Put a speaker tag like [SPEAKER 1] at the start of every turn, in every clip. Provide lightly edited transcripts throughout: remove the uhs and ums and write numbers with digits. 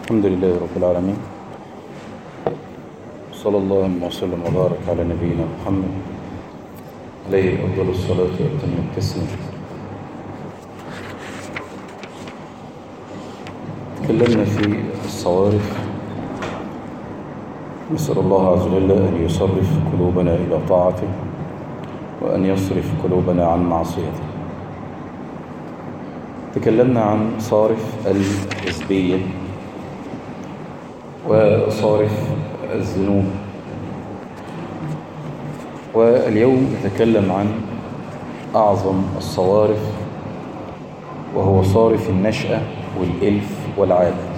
[SPEAKER 1] الحمد لله رب العالمين، صلى الله وسلم وبارك على نبينا محمد عليه أفضل الصلاة وأتم التسليم. تكلمنا في الصوارف، نسأل الله عز وجل أن يصرف قلوبنا إلى طاعته وأن يصرف قلوبنا عن معصيته. تكلمنا عن صارف الحزبية وصارف الذنوب، واليوم نتكلم عن أعظم الصوارف وهو صارف النشأة والإلف والعادة.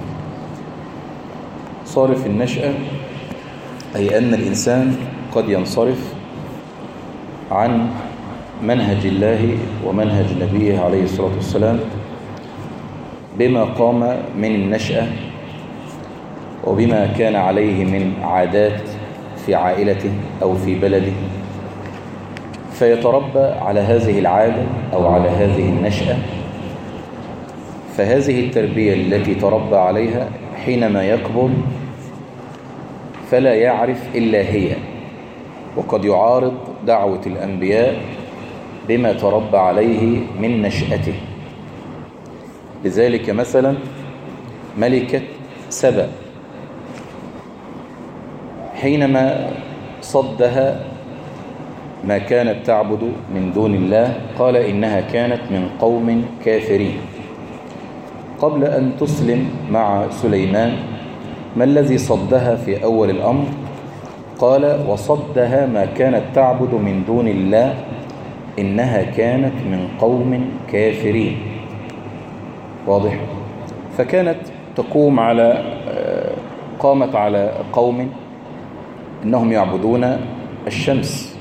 [SPEAKER 1] صارف النشأة أي أن الإنسان قد ينصرف عن منهج الله ومنهج نبيه عليه الصلاة والسلام بما قام من النشأة وبما كان عليه من عادات في عائلته أو في بلده، فيتربى على هذه العادة أو على هذه النشأة. فهذه التربية التي تربى عليها حينما يكبر فلا يعرف إلا هي، وقد يعارض دعوة الأنبياء بما تربى عليه من نشأته. لذلك مثلا ملكة سبأ حينما صدها ما كانت تعبد من دون الله قال إنها كانت من قوم كافرين. قبل أن تسلم مع سليمان ما الذي صدها في أول الأمر؟ قال وصدها ما كانت تعبد من دون الله إنها كانت من قوم كافرين. واضح؟ فكانت تقوم قامت على قوم إنهم يعبدون الشمس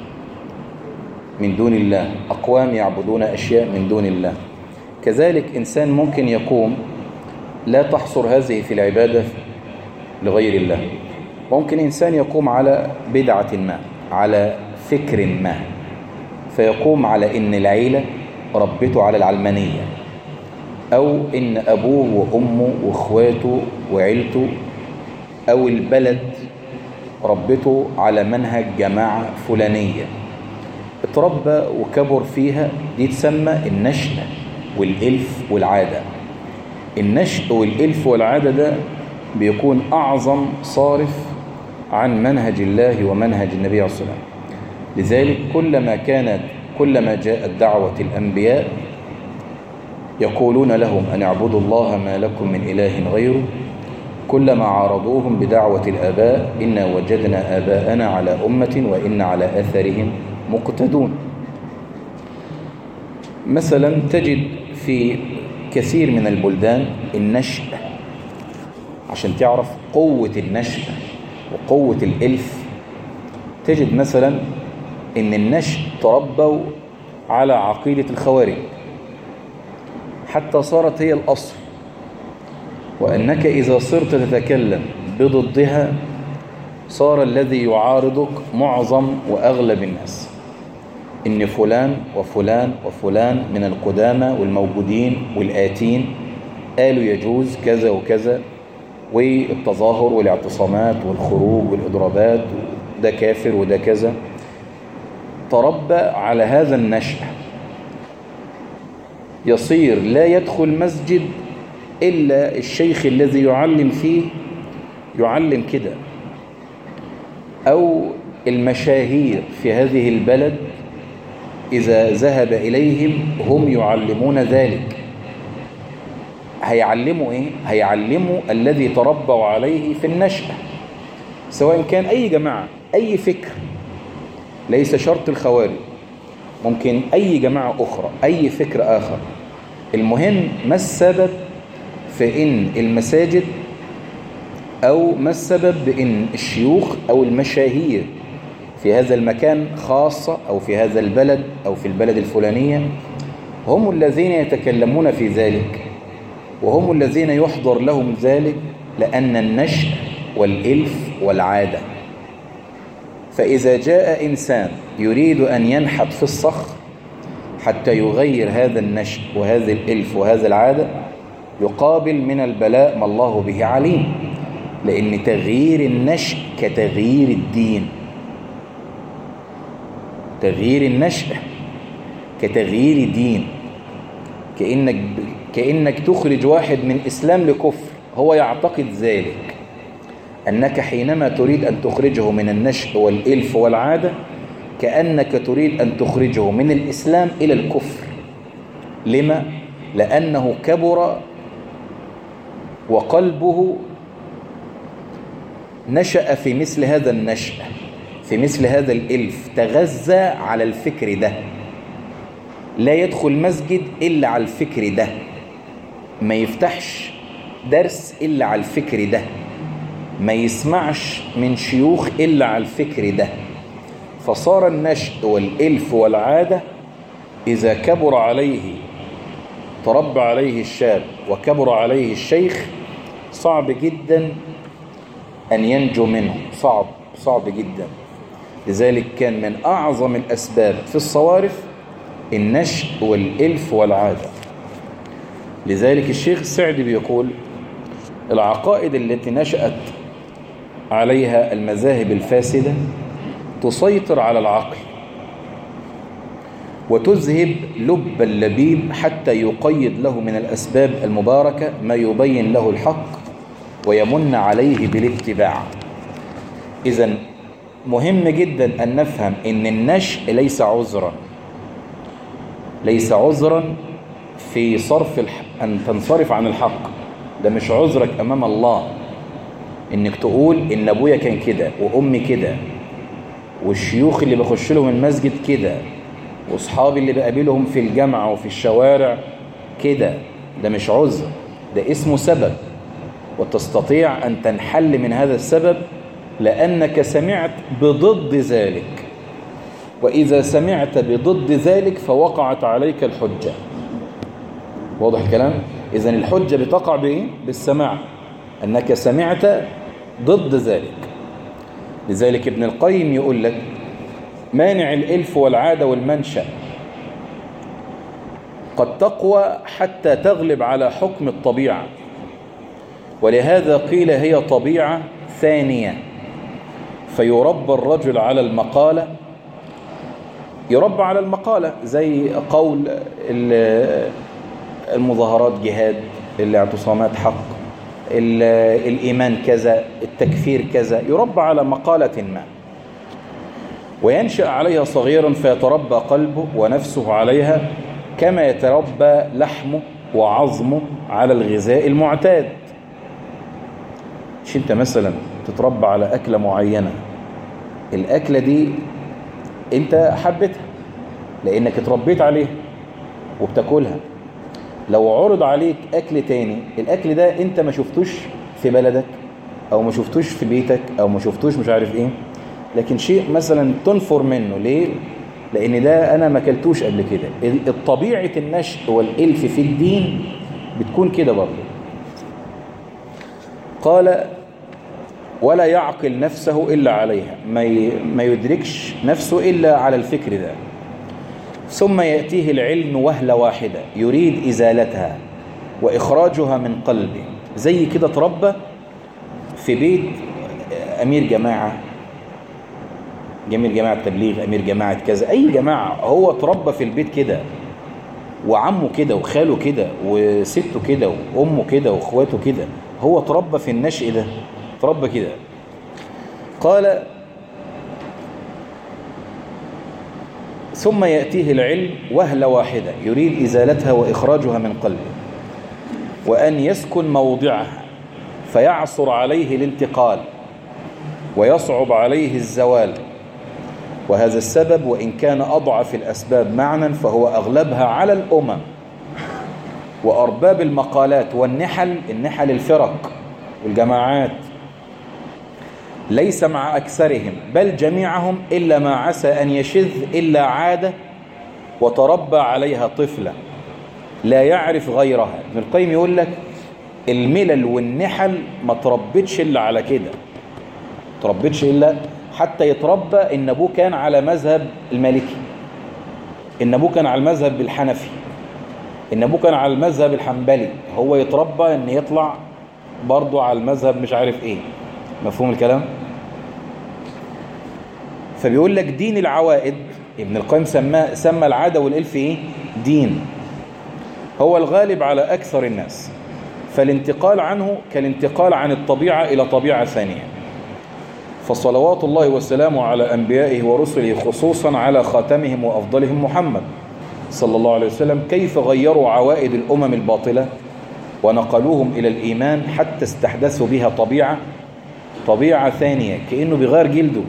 [SPEAKER 1] من دون الله، أقوام يعبدون أشياء من دون الله. كذلك إنسان ممكن يقوم لا تحصر هذه في العبادة لغير الله، ممكن إنسان يقوم على بدعة ما، على فكر ما، فيقوم على إن العيلة ربته على العلمانية، أو إن أبوه وأمه وإخواته وعيلته أو البلد ربته على منهج جماعة فلانية، اتربى وكبر فيها. دي تسمى النشأة والإلف والعادة. النشأ والإلف والعادة ده بيكون أعظم صارف عن منهج الله ومنهج النبي عليه الصلاة والسلام. لذلك كلما جاءت دعوة الأنبياء يقولون لهم أن اعبدوا الله ما لكم من إله غيره، كلما عارضوهم بدعوة الآباء إنا وجدنا آباءنا على أمة وإن على أثرهم مقتدون. مثلا تجد في كثير من البلدان النشأ، عشان تعرف قوة النشأ وقوة الإلف، تجد مثلا إن النشأ تربوا على عقيدة الخوارج حتى صارت هي الأصل، وأنك إذا صرت تتكلم بضدها صار الذي يعارضك معظم وأغلب الناس، إن فلان وفلان وفلان من القدامى والموجودين والآتين قالوا يجوز كذا وكذا، والتظاهر والاعتصامات والخروج والإضرابات، ده كافر وده كذا. تربى على هذا النشأ، يصير لا يدخل مسجد إلا الشيخ الذي يعلم فيه يعلم كده، أو المشاهير في هذه البلد إذا ذهب إليهم هم يعلمون ذلك. هيعلموا إيه؟ هيعلموا الذي تربوا عليه في النشأة، سواء كان أي جماعة أي فكر، ليس شرط الخوارج، ممكن أي جماعة أخرى أي فكر آخر. المهم ما السبب في إن المساجد، أو ما السبب بإن الشيوخ أو المشاهير في هذا المكان خاصة أو في هذا البلد أو في البلد الفلانية هم الذين يتكلمون في ذلك، وهم الذين يحضر لهم ذلك، لأن النشأ والإلف والعادة. فإذا جاء إنسان يريد أن ينحت في الصخر حتى يغير هذا النشأ وهذا الإلف وهذا العادة، يقابل من البلاء ما الله به عليم، لأن تغيير النشء كتغيير الدين. تغيير النشء كتغيير دين، كأنك تخرج واحد من إسلام لكفر، هو يعتقد ذلك، أنك حينما تريد أن تخرجه من النشء والإلف والعادة كأنك تريد أن تخرجه من الإسلام إلى الكفر. لما؟ لأنه كبر وقلبه نشأ في مثل هذا النشأ، في مثل هذا الإلف، تغذى على الفكر ده، لا يدخل مسجد إلا على الفكر ده، ما يفتحش درس إلا على الفكر ده، ما يسمعش من شيوخ إلا على الفكر ده. فصار النشء والإلف والعادة إذا كبر عليه، تربى عليه الشاب وكبر عليه الشيخ، صعب جدا أن ينجو منه، صعب جدا. لذلك كان من أعظم الأسباب في الصوارف النشء والإلف والعادة. لذلك الشيخ السعدي بيقول: العقائد التي نشأت عليها المذاهب الفاسدة تسيطر على العقل وتذهب لب اللبيب حتى يقيد له من الأسباب المباركة ما يبين له الحق ويمن عليه بالاتباع. إذن مهم جدا أن نفهم أن النشء ليس عذرا في صرف أن تنصرف عن الحق. ده مش عذرك أمام الله إنك تقول إن أبويا كان كده وأمي كده والشيوخ اللي بخش لهم المسجد كده وأصحابي اللي بقابلهم في الجامعة وفي الشوارع كده. ده مش عذر، ده اسمه سبب، وتستطيع أن تنحل من هذا السبب لأنك سمعت بضد ذلك، وإذا سمعت بضد ذلك فوقعت عليك الحجة. واضح الكلام؟ إذن الحجة بتقع بإيه؟ بالسماع، أنك سمعت ضد ذلك. لذلك ابن القيم يقول لك: مانع الإلف والعادة والمنشأ قد تقوى حتى تغلب على حكم الطبيعة، ولهذا قيل هي طبيعة ثانية، فيربى الرجل على المقالة، يربى على المقالة زي قول المظاهرات جهاد، الاعتصامات حق، الإيمان كذا، التكفير كذا، يربى على مقالة ما، وينشأ عليها صغيرا فيتربى قلبه ونفسه عليها كما يتربى لحمه وعظمه على الغذاء المعتاد. مش انت مثلا تتربى على أكلة معينة، الأكلة دي انت حبتها لأنك اتربيت عليها وبتاكلها. لو عرض عليك أكل تاني، الأكل ده انت ما شفتوش في بلدك أو ما شفتوش في بيتك أو ما شفتوش مش عارف ايه، لكن شيء مثلا تنفر منه. ليه؟ لأن ده أنا ما كلتوش قبل كده. الطبيعة النشء والإلف في الدين بتكون كده برضه. قال: ولا يعقل نفسه إلا عليها، ما يدركش نفسه إلا على الفكر ده. ثم يأتيه العلم وهلة واحدة يريد إزالتها وإخراجها من قلبه. زي كده تربى في بيت أمير جماعة، أمير جماعة تبليغ، أمير جماعة كذا، أي جماعة، هو تربى في البيت كده، وعمه كده وخاله كده وسته كده وأمه كده وأخواته كده، هو تربى في النشء ده، تربى كده. قال: ثم يأتيه العلم وهلة واحدة يريد إزالتها وإخراجها من قلبه، وأن يسكن موضعها فيعصر عليه الانتقال ويصعب عليه الزوال. وهذا السبب وإن كان أضعف الأسباب معنى فهو أغلبها على الأمم وأرباب المقالات والنحل الفرق والجماعات، ليس مع أكثرهم بل جميعهم إلا ما عسى أن يشذ إلا عادة وتربى عليها طفلا لا يعرف غيرها. ابن القيم يقول لك الملل والنحل ما تربتش إلا على كده، تربتش إلا حتى يتربى إن أبوه كان على مذهب المالكي، إن أبوه كان على المذهب الحنفي، ان ابوه كان على المذهب الحنبلي، هو يتربى ان يطلع برضه على المذهب مش عارف ايه. مفهوم الكلام؟ فبيقول لك دين العوائد، ابن القيم سمى العادة والإلف ايه؟ دين، هو الغالب على أكثر الناس، فالانتقال عنه كالانتقال عن الطبيعة إلى طبيعة ثانية. فصلوات الله وسلامه على أنبيائه ورسله، خصوصا على خاتمهم وأفضلهم محمد صلى الله عليه وسلم، كيف غيروا عوائد الأمم الباطلة ونقلوهم إلى الإيمان حتى استحدثوا بها طبيعة ثانية، كأنه بغير جلده.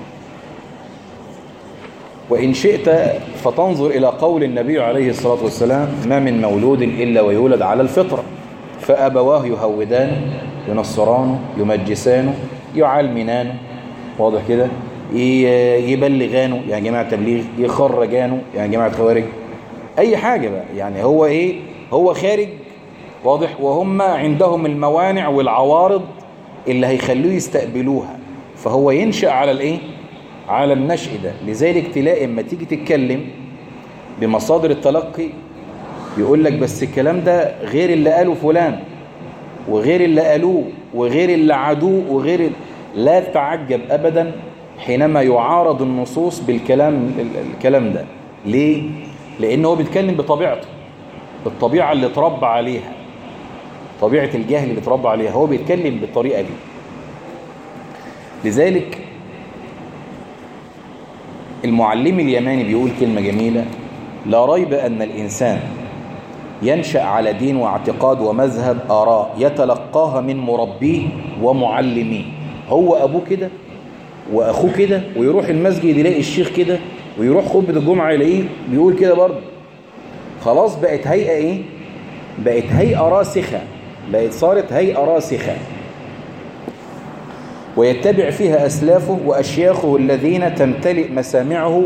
[SPEAKER 1] وإن شئت فتنظر إلى قول النبي عليه الصلاة والسلام: ما من مولود إلا ويولد على الفطرة، فأبواه يهودانه ينصرانه يمجسانه يعلمنانه، واضح كده، يبلغانه يعني جماعة تبليغ، يخرجانه يعني جماعة خوارج، أي حاجة بقى يعني. هو إيه؟ هو خارج، واضح، وهم عندهم الموانع والعوارض اللي هيخلوه يستقبلوها، فهو ينشأ على الإيه؟ على النشء ده. لذلك تلاقي اما تيجي تتكلم بمصادر التلقي يقول لك بس الكلام ده غير اللي قاله فلان وغير اللي قالوه وغير اللي عادوه وغير. لا تعجب أبدا حينما يعارض النصوص الكلام ده. ليه؟ لأنه هو بيتكلم بطبيعته، بالطبيعة اللي اتربى عليها، طبيعة الجهل اللي اتربى عليها، هو بيتكلم بالطريقة دي. لذلك المعلم اليماني بيقول كلمة جميلة: لا ريب أن الإنسان ينشأ على دين واعتقاد ومذهب آراء يتلقاها من مربيه ومعلميه. هو أبوه كده وأخوه كده، ويروح المسجد يلاقي الشيخ كده، ويروح خطبة الجمعة يلاقيه بيقول كده برضه. خلاص بقت هيئة إيه؟ بقت هيئة راسخة، صارت هيئة راسخة، ويتبع فيها أسلافه وأشياخه الذين تمتلئ مسامعه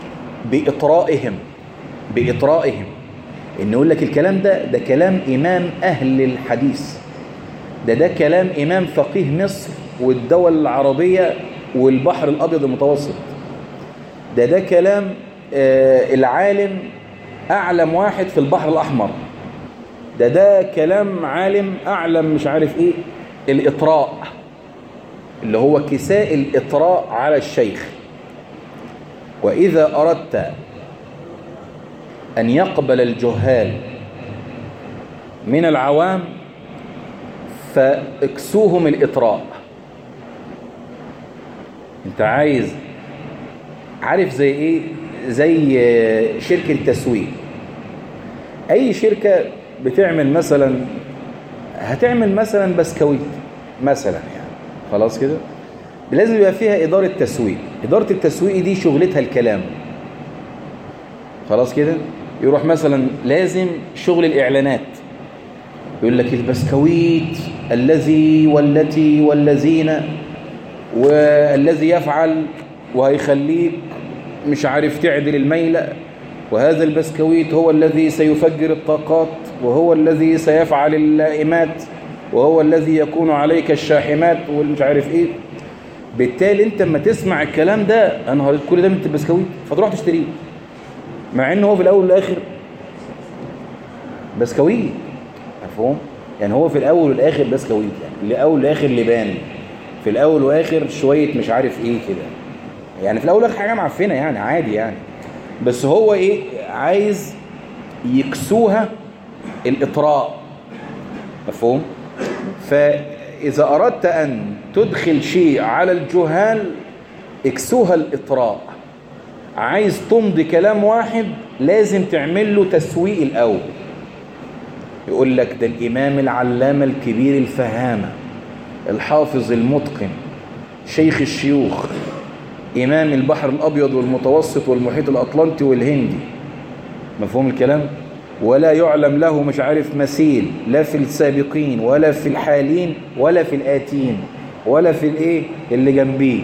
[SPEAKER 1] بإطرائهم. إن يقول لك الكلام ده كلام إمام أهل الحديث، ده كلام إمام فقيه مصر والدول العربية والبحر الأبيض المتوسط، ده كلام العالم أعلم واحد في البحر الأحمر، ده كلام عالم أعلم مش عارف إيه. الإطراء اللي هو كساء الإطراء على الشيخ. وإذا أردت أن يقبل الجهال من العوام فاكسوهم الإطراء. انت عارف زي ايه؟ زي شركة تسويق. اي شركة بتعمل مثلا، هتعمل مثلا بسكويت مثلا يعني، خلاص كده، لازم يبقى فيها إدارة تسويق. إدارة التسويق دي شغلتها الكلام، خلاص كده. يروح مثلا لازم شغل الإعلانات، يقول لك البسكويت الذي والتي والذين والذي يفعل وهيخليك مش عارف تعدل الميلة، وهذا البسكويت هو الذي سيفجر الطاقات، وهو الذي سيفعل اللائمات، وهو الذي يكون عليك الشاحمات والمش عارف ايه. بالتالي انت لما تسمع الكلام ده، انا هريد كل ده من البسكويت، فتروح تشتريه، مع انه هو في الاول والاخر بسكويت. مفهوم؟ يعني هو في الاول والاخر بسكويت، يعني الاول والاخر لبان، في الاول واخر شويه مش عارف ايه كده، يعني في الاول والاخر حاجه معفنه يعني عادي يعني، بس هو ايه؟ عايز يكسوها الاطراء. مفهوم؟ فاذا اردت ان تدخل شيء على الجهال اكسوها الاطراء. عايز تمضي كلام واحد لازم تعمل له تسويق الاول. يقول لك ده الامام العلامه الكبير الفهامه الحافظ المتقن شيخ الشيوخ إمام البحر الأبيض والمتوسط والمحيط الأطلنطي والهندي. مفهوم الكلام؟ ولا يعلم له مش عارف مثيل، لا في السابقين ولا في الحالين ولا في الآتين ولا في الإيه اللي جنبيه،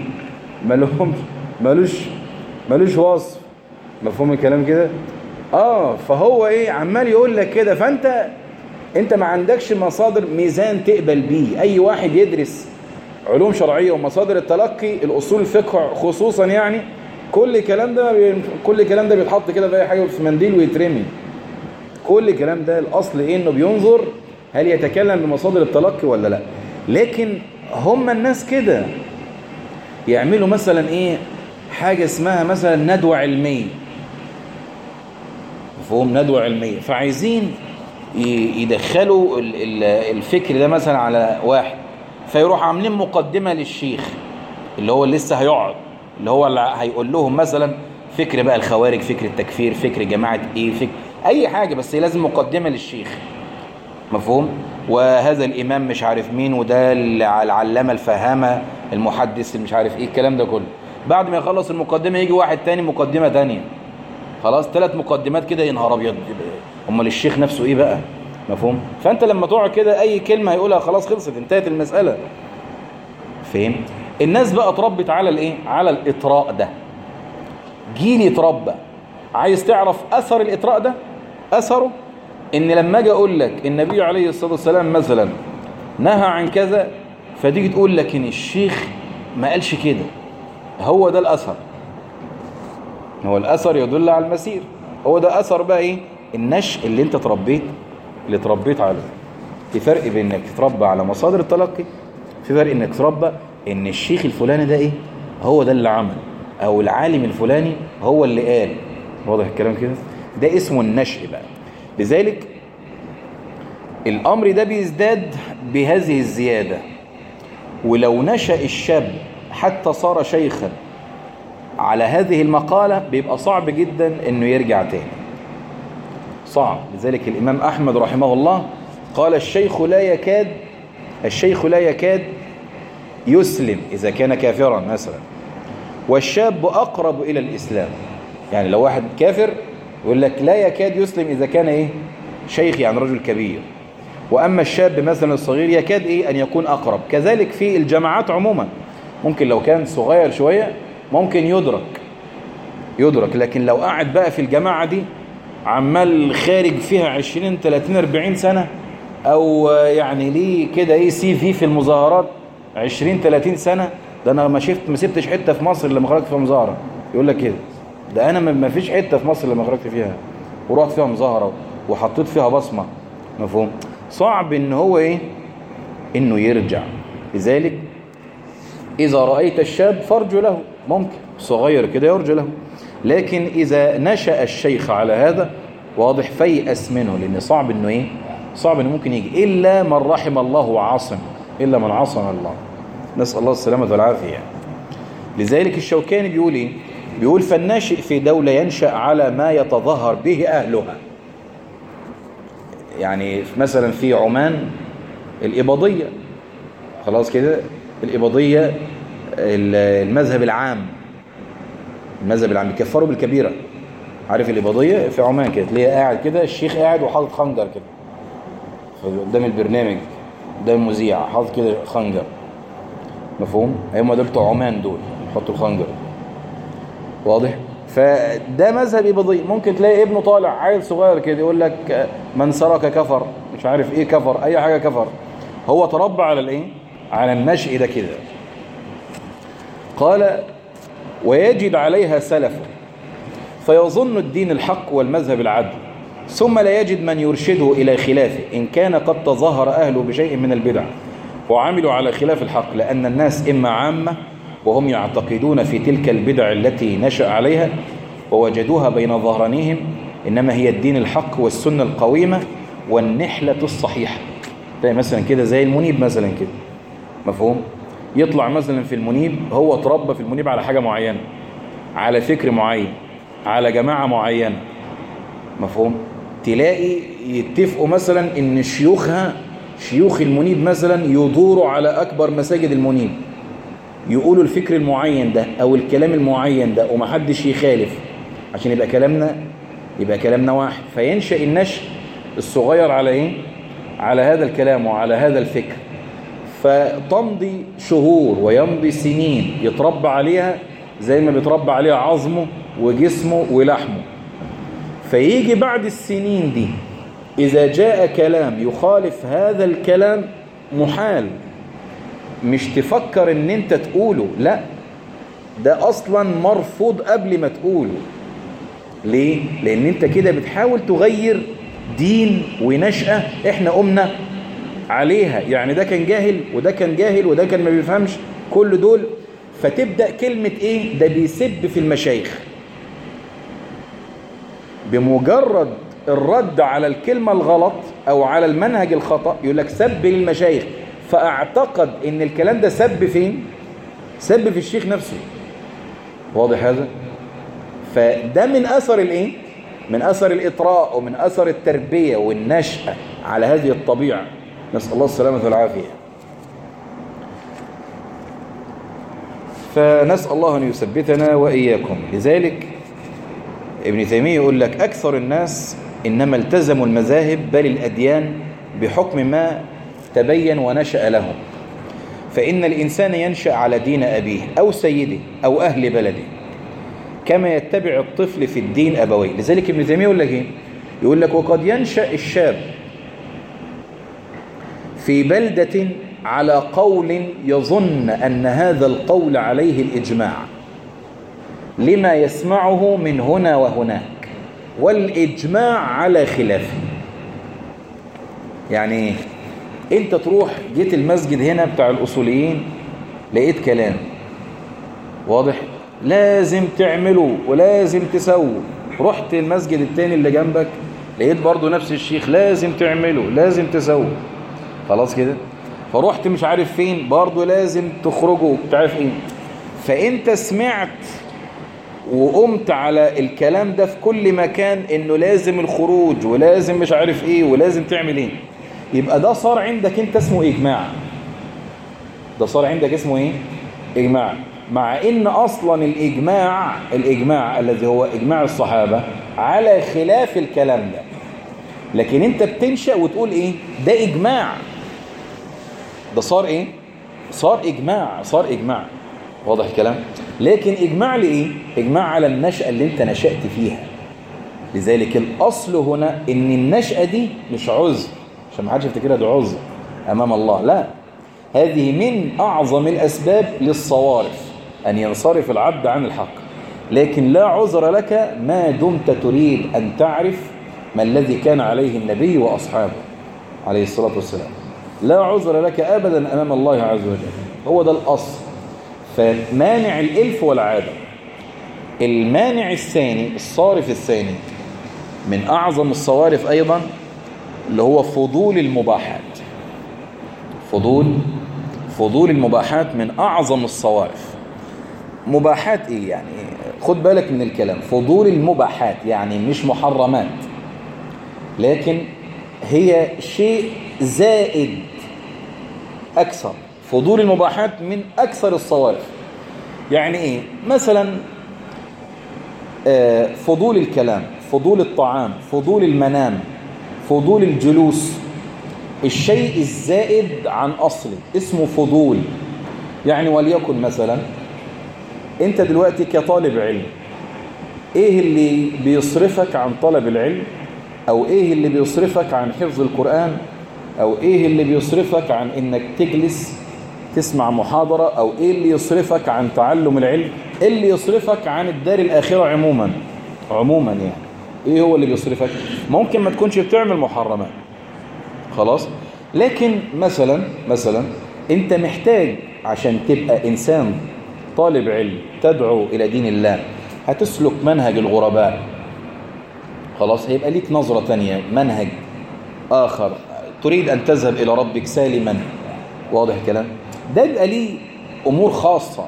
[SPEAKER 1] ملوش وصف. مفهوم الكلام كده؟ فهو إيه؟ عمال يقول لك كده، فأنت ما عندكش مصادر ميزان تقبل بيه. أي واحد يدرس علوم شرعية ومصادر التلقي الأصول الفقه خصوصا، يعني كل الكلام ده بيتحط كده في أي حاجة في منديل ويترمي. كل الكلام ده الأصل إيه؟ إنه بينظر هل يتكلم بمصادر التلقي ولا لا. لكن هم الناس كده يعملوا مثلا إيه؟ حاجة اسمها مثلا ندوة علمية، مفهوم؟ ندوة علمية، فعايزين يدخلوا الفكر ده مثلا على واحد، فيروح عاملين مقدمة للشيخ اللي هو لسه هيقعد، اللي هو اللي هيقول لهم مثلا فكر بقى الخوارج، فكر التكفير، فكر جماعة ايه، فكر اي حاجة، بس لازم مقدمة للشيخ، مفهوم؟ وهذا الامام مش عارف مين، وده العلامة الفهامة المحدث مش عارف ايه، الكلام ده كله. بعد ما يخلص المقدمة يجي واحد تاني مقدمة تانية، خلاص 3 مقدمات كده، ينهار ابيض، امال الشيخ نفسه ايه بقى؟ مفهوم؟ فانت لما تقعد كده اي كلمة هيقولها خلاص خلصت، انتهت المسألة. فهمت؟ الناس بقى اتربت على الايه؟ على الاطراء ده. جيل يتربى. عايز تعرف اثر الاطراء ده؟ اثره ان لما اجي اقول لك النبي عليه الصلاة والسلام مثلا نهى عن كذا، فتيجي تقول لك ان الشيخ ما قالش كده. هو ده الاثر، هو الاثر يدل على المسير. هو ده اثر بقى ايه؟ النشء اللي انت اتربيت عليه. في فرق بين انك تتربى على مصادر التلقي، في فرق انك تتربى ان الشيخ الفلاني ده ايه؟ هو ده اللي عمل، او العالم الفلاني هو اللي قال. واضح الكلام كده؟ ده اسمه النشء بقى. لذلك الامر ده بيزداد بهذه الزيادة. ولو نشأ الشاب حتى صار شيخا على هذه المقالة بيبقى صعب جدا انه يرجع تاني، صعب. لذلك الامام احمد رحمه الله قال الشيخ لا يكاد يسلم اذا كان كافرا مثلا، والشاب اقرب الى الاسلام. يعني لو واحد كافر يقول لك لا يكاد يسلم اذا كان ايه؟ شيخ، يعني رجل كبير. واما الشاب مثلا الصغير يكاد ايه؟ ان يكون اقرب. كذلك في الجماعات عموما، ممكن لو كان صغير شوية ممكن يدرك، لكن لو قاعد بقى في الجماعة دي عمال خارج فيها 20 30 40 سنة، او يعني ليه كده ايه CV في المظاهرات 20 30 سنة، ده انا ما سبتش حتة في مصر لما خرجت فيها مظاهرة، يقول لك كده، ده انا ما فيش حتة في مصر لما خرجت فيها ورحت فيها مظاهرة وحطيت فيها بصمة. مفهوم؟ صعب ان هو ايه؟ انه يرجع. لذلك إذا رأيت الشاب فارجو له، ممكن صغير كده يرجو له. لكن إذا نشأ الشيخ على هذا واضح فيأس منه، لأن صعب إنه إيه؟ صعب إنه ممكن يجي، إلا من رحم الله وعاصم، إلا من عصم الله، نسأل الله السلامة والعافية يعني. لذلك الشوكاني بيقول إيه؟ بيقول فالناشئ في دولة ينشأ على ما يتظاهر به أهلها. يعني مثلا في عمان الإباضية، خلاص كده، الإباضية المذهب العام بيكفروا بالكبيرة. عارف الإباضية في عمان كده تلاقيه قاعد كده، الشيخ قاعد وحاطط خنجر كده قدام البرنامج، قدام المذيع حاطط كده خنجر، مفهوم؟ هم دول بتوع عمان، دول يحطوا الخنجر، واضح؟ فده مذهب إباضية. ممكن تلاقي ابنه طالع عيل صغير كده يقول لك من سرق كفر، مش عارف ايه كفر، اي حاجة كفر. هو تربى على الايه؟ على النشء ده كده. قال ويجد عليها سلفه فيظن الدين الحق والمذهب العدل، ثم لا يجد من يرشده إلى خلافه إن كان قد تظاهر أهله بشيء من البدع وعملوا على خلاف الحق، لأن الناس إما عامة وهم يعتقدون في تلك البدع التي نشأ عليها ووجدوها بين ظهرانيهم، إنما هي الدين الحق والسنة القويمة والنحلة الصحيحة. زي مثلا كده زي المنيب مثلا كده، مفهوم؟ يطلع مثلا في المنيب هو اتربى في المنيب على حاجة معينة، على فكر معين، على جماعة معينة، مفهوم؟ تلاقي يتفقوا مثلا ان شيوخ المنيب مثلا يدوروا على اكبر مساجد المنيب، يقولوا الفكر المعين ده او الكلام المعين ده ومحدش يخالف، عشان يبقى كلامنا واحد. فينشأ النشء الصغير على ايه؟ على هذا الكلام وعلى هذا الفكر، فتمضي شهور ويمضي سنين يتربى عليها زي ما بيتربى عليها عظمه وجسمه ولحمه. فيجي بعد السنين دي إذا جاء كلام يخالف هذا الكلام محال، مش تفكر ان انت تقوله، لا، ده اصلا مرفوض قبل ما تقوله. ليه؟ لان انت كده بتحاول تغير دين ونشأة احنا قمنا عليها، يعني ده كان جاهل وده كان جاهل وده كان ما بيفهمش كل دول، فتبدأ كلمة ايه؟ ده بيسب في المشايخ. بمجرد الرد على الكلمة الغلط او على المنهج الخطأ يقول لك سب للمشايخ، فاعتقد ان الكلام ده سب فين؟ سب في الشيخ نفسه. واضح هذا؟ فده من اثر الايه؟ من اثر الاطراء ومن اثر التربية والنشأة على هذه الطبيعة. نسأل الله السلامة والعافية. فنسأل الله أن يثبتنا وإياكم. لذلك ابن تيمية يقول لك أكثر الناس إنما التزموا المذاهب بل الأديان بحكم ما تبين ونشأ لهم، فإن الإنسان ينشأ على دين أبيه أو سيده أو أهل بلده كما يتبع الطفل في الدين أبويه. لذلك ابن تيمية يقول لك إيه؟ يقول لك وقد ينشأ الشاب في بلدة على قول يظن أن هذا القول عليه الإجماع لما يسمعه من هنا وهناك، والإجماع على خلافه. يعني أنت تروح جيت المسجد هنا بتاع الأصوليين لقيت كلام واضح لازم تعمله ولازم تسوي، رحت المسجد التاني اللي جنبك لقيت برضو نفس الشيخ لازم تعمله لازم تسوي، خلاص كده. فروحت مش عارف فين برضو لازم تخرجوا تعرف ايه. فانت سمعت وقمت على الكلام ده في كل مكان انه لازم الخروج ولازم مش عارف ايه ولازم تعمل ايه، يبقى ده صار عندك انت اسمه اجماع. ده صار عندك اسمه ايه؟ اجماع. مع ان اصلا الاجماع الذي هو اجماع الصحابة على خلاف الكلام ده، لكن انت بتنشأ وتقول ايه؟ ده اجماع. ده صار ايه؟ صار اجماع. واضح الكلام؟ لكن اجماع لايه؟ اجماع على النشأة اللي انت نشأت فيها. لذلك الاصل هنا ان النشأة دي مش عذر، عشان ما حدش يفتكرها ده عذر امام الله، لا، هذه من اعظم الاسباب للصوارف، ان ينصرف العبد عن الحق. لكن لا عذر لك ما دمت تريد ان تعرف ما الذي كان عليه النبي واصحابه عليه الصلاة والسلام. لا عذر لك ابدا امام الله عز وجل. هو ده الاصل. فمانع الالف والعاده. المانع الثاني الصارف الثاني من اعظم الصوارف ايضا اللي هو فضول المباحات. فضول المباحات من اعظم الصوارف. مباحات ايه يعني؟ خد بالك من الكلام. فضول المباحات يعني مش محرمات، لكن هي شيء زائد أكثر. فضول المباحات من أكثر الصوارف. يعني إيه؟ مثلا فضول الكلام، فضول الطعام، فضول المنام، فضول الجلوس، الشيء الزائد عن أصله اسمه فضول. يعني وليكن مثلا أنت دلوقتي كطالب علم، إيه اللي بيصرفك عن طلب العلم؟ أو إيه اللي بيصرفك عن حفظ القرآن؟ أو إيه اللي بيصرفك عن إنك تجلس تسمع محاضرة؟ أو إيه اللي يصرفك عن تعلم العلم؟ إيه اللي يصرفك عن الدار الآخرة عموما يعني إيه هو اللي بيصرفك؟ ممكن ما تكونش بتعمل محرمات، خلاص، لكن مثلا أنت محتاج عشان تبقى إنسان طالب علم تدعو إلى دين الله، هتسلك منهج الغرباء، خلاص، هيبقى ليك نظرة تانية، منهج آخر، تريد أن تذهب إلى ربك سالما. واضح الكلام؟ ده يبقى ليه أمور خاصة.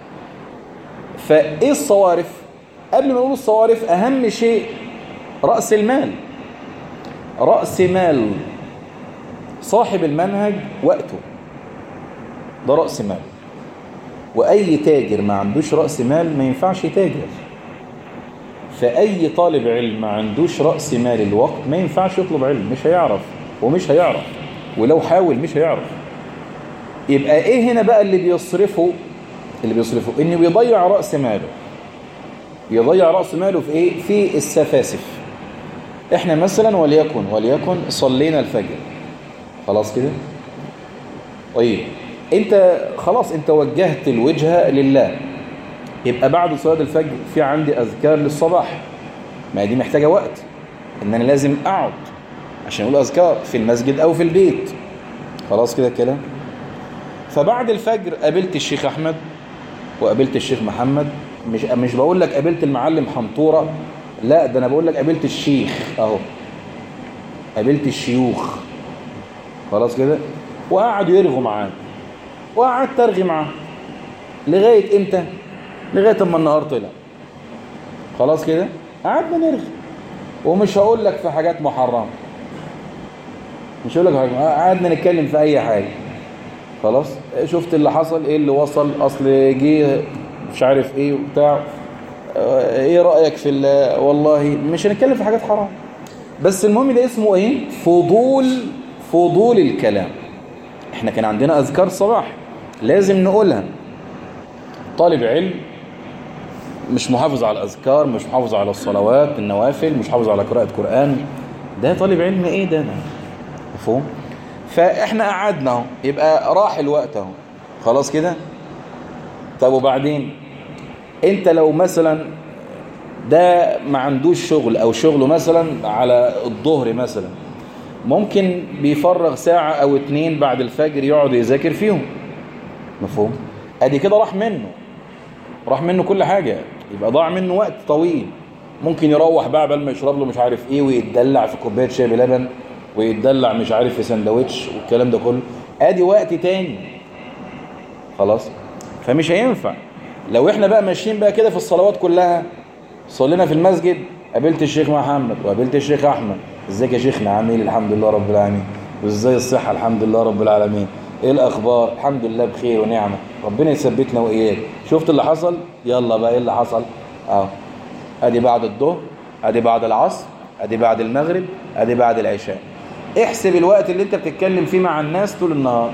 [SPEAKER 1] فإيه الصوارف؟ قبل ما نقول الصوارف أهم شيء رأس المال. رأس مال صاحب المنهج وقته، ده رأس مال. وأي تاجر ما عندوش رأس مال ما ينفعش يتاجر. فأي طالب علم ما عندوش رأس مال الوقت ما ينفعش يطلب علم، مش هيعرف ومش هيعرف، ولو حاول مش هيعرف. يبقى ايه هنا بقى اللي بيصرفه انه بيضيع رأس ماله. يضيع رأس ماله في ايه؟ في السفاسف. احنا مثلا وليكن صلينا الفجر، خلاص كده، طيب انت خلاص انت وجهت الوجهة لله، يبقى بعد صلاة الفجر في عندي أذكار للصباح، ما دي محتاجة وقت، إن أنا لازم أقعد عشان يقول أذكار في المسجد أو في البيت. خلاص كده الكلام. فبعد الفجر قابلت الشيخ أحمد وقابلت الشيخ محمد. مش بقول لك قابلت المعلم حنطورة، لا، ده أنا بقول لك قابلت الشيخ أهو، قابلت الشيوخ. خلاص كده. وقعدوا يرغوا معاه وقعدت أرغي معاه لغاية إمتى؟ لغاية أما النهار طلع. خلاص كده. قعدنا نرغي، ومش هقول لك في حاجات محرمة، مش هقول لك حاجة، قعدنا نتكلم في أي حاجة. خلاص. شفت اللي حصل، إيه اللي وصل، أصل جه مش عارف إيه وبتاع، إيه رأيك في والله مش هنتكلم في حاجات حرام، بس المهم ده اسمه إيه؟ فضول الكلام. إحنا كان عندنا أذكار صباح لازم نقولها. طالب علم مش محافظ على الأذكار، مش محافظ على الصلوات النوافل، مش محافظ على قراءة قرآن، ده طالب علم إيه ده؟ مفهوم؟ فإحنا قعدنا اهو، يبقى راح الوقت اهو. خلاص كده. طب وبعدين انت لو مثلا ده ما عندوش شغل او شغله مثلا على الظهر مثلا، ممكن بيفرغ ساعة او 2 بعد الفجر يقعد يذاكر فيهم. مفهوم؟ ادي كده راح منه كل حاجة، يبقى ضاع منه وقت طويل. ممكن يروح بقى بل ما يشرب له مش عارف ايه ويتدلع في كوبايه شاي بلبن ويتدلع مش عارف في سندوتش والكلام ده كله، ادي وقت تاني. خلاص. فمش هينفع. لو احنا بقى ماشيين بقى كده في الصلوات كلها، صلينا في المسجد، قابلت الشيخ محمد وقابلت الشيخ احمد، ازيك يا شيخنا، عامل الحمد لله رب العالمين، وازاي الصحه، الحمد لله رب العالمين، ايه الاخبار، الحمد لله بخير ونعمه، ربنا يثبتنا واياك. شفت اللي حصل؟ يلا بقى ايه اللي حصل؟ ادي بعد الظهر، ادي بعد العصر، ادي بعد المغرب، ادي بعد العشاء. احسب الوقت اللي انت بتتكلم فيه مع الناس طول النهار،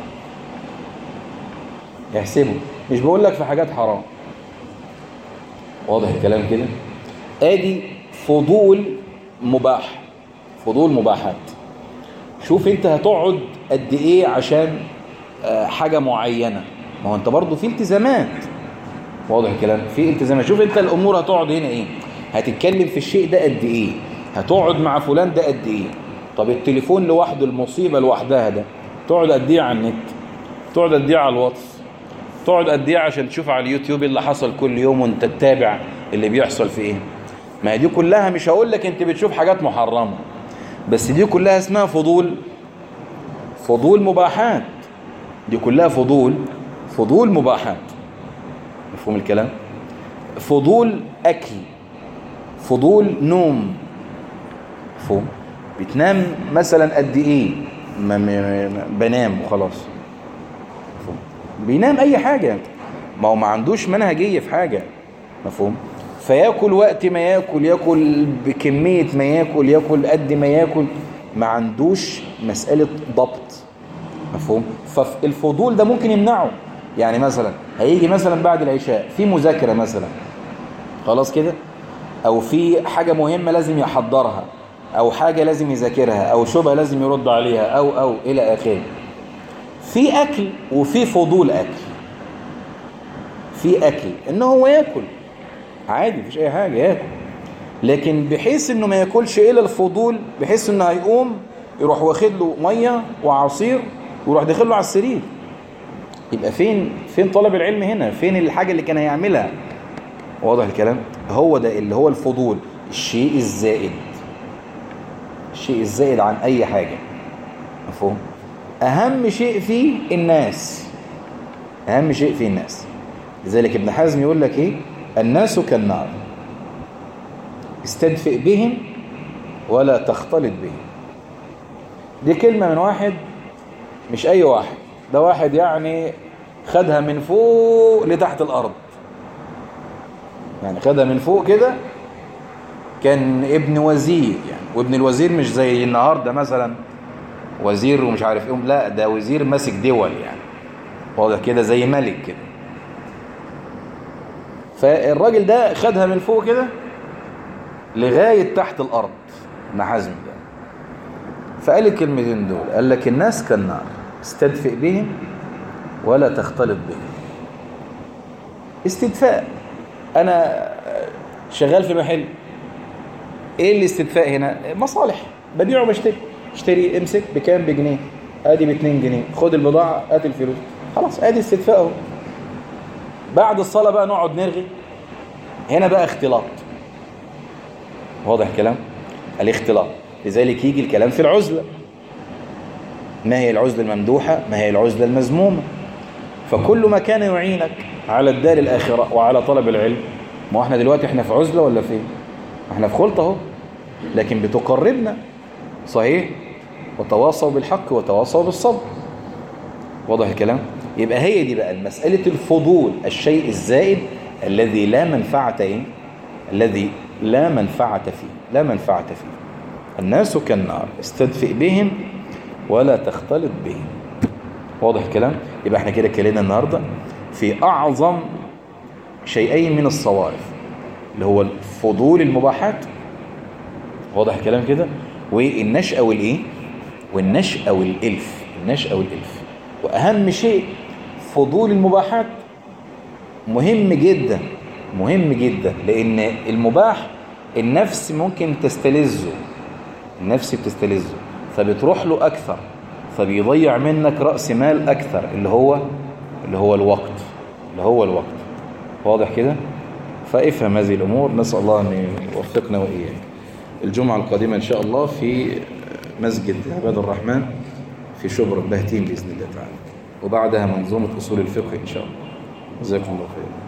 [SPEAKER 1] احسبه. مش بقول لك في حاجات حرام. واضح الكلام كده؟ ادي فضول مباح، فضول مباحات. شوف انت هتقعد قد ايه عشان حاجة معينة، ما هو انت برضو في التزامات. واضح الكلام؟ في التزامات. شوف انت الامور هتقعد هنا ايه، هتتكلم في الشيء ده قد ايه، هتقعد مع فلان ده قد ايه. طب التليفون لوحده، المصيبة لوحدها ده، تقعد قد ايه على النت، تقعد قد ايه على الواتس، تقعد قد ايه عشان تشوف على اليوتيوب اللي حصل كل يوم وانت تتابع اللي بيحصل في ايه. ما هي دي كلها، مش هقول لك انت بتشوف حاجات محرمة، بس دي كلها اسمها فضول مباحات. دي كلها فضول مباحات. مفهوم الكلام؟ فضول اكل، فضول نوم. مفهوم؟ بتنام مثلا قد ايه؟ بنام وخلاص. مفهوم؟ بينام اي حاجة، ما هو ما عندوش منهجية في حاجة. مفهوم؟ فياكل وقت ما ياكل بكمية ما ياكل قد ما ياكل، ما عندوش مسألة ضبط. مفهوم؟ فالفضول ده ممكن يمنعه. يعني مثلا هيجي مثلا بعد العشاء في مذاكرة مثلا، خلاص كده، او في حاجة مهمة لازم يحضرها، او حاجة لازم يذاكرها، او شبهة لازم يرد عليها، او الى اخره. في اكل وفي فضول اكل. في اكل انه هو ياكل عادي، مفيش اي حاجة، ياكل، لكن بحيث انه ما ياكلش الا الفضول، بحيث انه هيقوم يروح واخد له مية وعصير ويروح داخل له على السرير. يبقى فين طلب العلم هنا؟ فين الحاجة اللي كان هيعملها؟ واضح الكلام؟ هو ده اللي هو الفضول، الشيء الزائد عن اي حاجة. مفهوم؟ اهم شيء فيه الناس، لذلك ابن حزم يقول لك ايه؟ الناس كالنار، استدفئ بهم ولا تختلط بهم. دي كلمة من واحد، مش اي واحد، ده واحد يعني خدها من فوق لتحت الارض، يعني خدها من فوق كده. كان ابن وزير يعني، وابن الوزير مش زي النهارده مثلا وزير ومش عارف ايه، لا، ده وزير ماسك دول يعني، واضح كده، زي ملك كده. فالراجل ده خدها من فوق كده لغاية تحت الأرض، ابن حزم ده. فقال الكلمتين دول، قال لك الناس كالنار، استدفئ بهم ولا تختلط بهم. استدفاء، أنا شغال في محل، إيه الاستدفاء هنا؟ مصالح، ببيع وبشتري، اشتري، امسك بكام؟ بجنيه، ادي ب2 جنيه، خد البضاعة ادي الفلوس، خلاص ادي استدفاء اهو. بعد الصلاة بقى نقعد نرغي، هنا بقى اختلاط. واضح الكلام؟ الاختلاط. لذلك يجي الكلام في العزلة، ما هي العزلة الممدوحة، ما هي العزلة المذمومة. فكل ما كان يعينك على الدار الآخرة وعلى طلب العلم. ما احنا دلوقتي احنا في عزلة ولا فين؟ احنا في خلطة اهو، لكن بتقربنا، صحيح؟ وتواصوا بالحق وتواصوا بالصبر. واضح الكلام؟ يبقى هي دي بقى المسألة الفضول، الشيء الزائد الذي لا منفعة الذي لا منفعة فيه، لا منفعة فيه. الناس كالنار استدفئ بهم ولا تختلط بهم. واضح الكلام؟ يبقى احنا كده اتكلمنا النهارده في اعظم شيئين من الصوارف، اللي هو الفضول المباحات. واضح الكلام كده؟ والنشأة والايه؟ والنشأة والالف، النشأة والالف. واهم شيء فضول المباحات مهم جدا، مهم جدا، لان المباح النفس ممكن تستلذه، النفس بتستلذه فبتروح له اكثر، فبيضيع منك رأس مال اكثر، اللي هو الوقت. واضح كده؟ فافهم هذه الامور. نسأل الله ان يوفقنا واياك. الجمعة القادمة ان شاء الله في مسجد عباد الرحمن في شبرا بهتين بإذن الله تعالى، وبعدها منظومة أصول الفقه إن شاء الله. جزاكم الله خير.